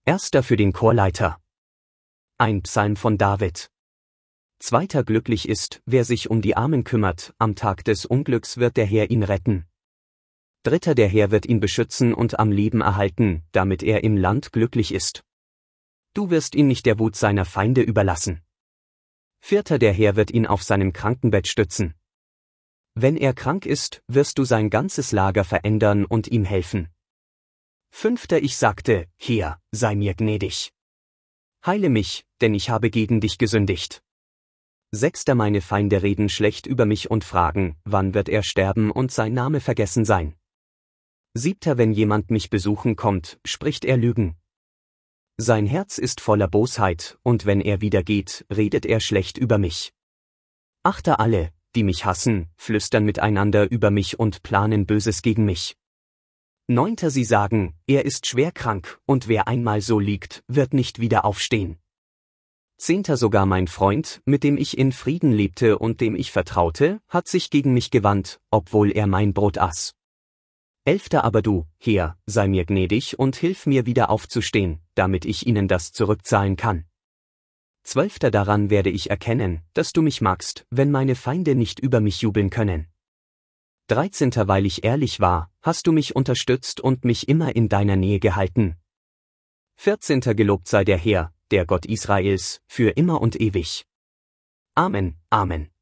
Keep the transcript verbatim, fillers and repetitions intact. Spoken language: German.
Erster für den Chorleiter. Ein Psalm von David. Zweiter Glücklich ist, wer sich um die Armen kümmert, am Tag des Unglücks wird der Herr ihn retten. Dritter der Herr wird ihn beschützen und am Leben erhalten, damit er im Land glücklich ist. Du wirst ihn nicht der Wut seiner Feinde überlassen. Vierter der Herr wird ihn auf seinem Krankenbett stützen. Wenn er krank ist, wirst du sein ganzes Lager verändern und ihm helfen. Fünfter ich sagte, Herr, sei mir gnädig. Heile mich, denn ich habe gegen dich gesündigt. Sechster meine Feinde reden schlecht über mich und fragen, wann wird er sterben und sein Name vergessen sein. Siebter wenn jemand mich besuchen kommt, spricht er Lügen. Sein Herz ist voller Bosheit, und wenn er wieder geht, redet er schlecht über mich. Achter alle, die mich hassen, flüstern miteinander über mich und planen Böses gegen mich. Neunter sie sagen, er ist schwer krank, und wer einmal so liegt, wird nicht wieder aufstehen. Zehnter sogar mein Freund, mit dem ich in Frieden lebte und dem ich vertraute, hat sich gegen mich gewandt, obwohl er mein Brot aß. Elfter aber du, Herr, sei mir gnädig und hilf mir wieder aufzustehen, damit ich ihnen das zurückzahlen kann. Zwölfter daran werde ich erkennen, dass du mich magst, wenn meine Feinde nicht über mich jubeln können. Dreizehnter weil ich ehrlich war, hast du mich unterstützt und mich immer in deiner Nähe gehalten. Vierzehnter gelobt sei der Herr, der Gott Israels, für immer und ewig. Amen, Amen.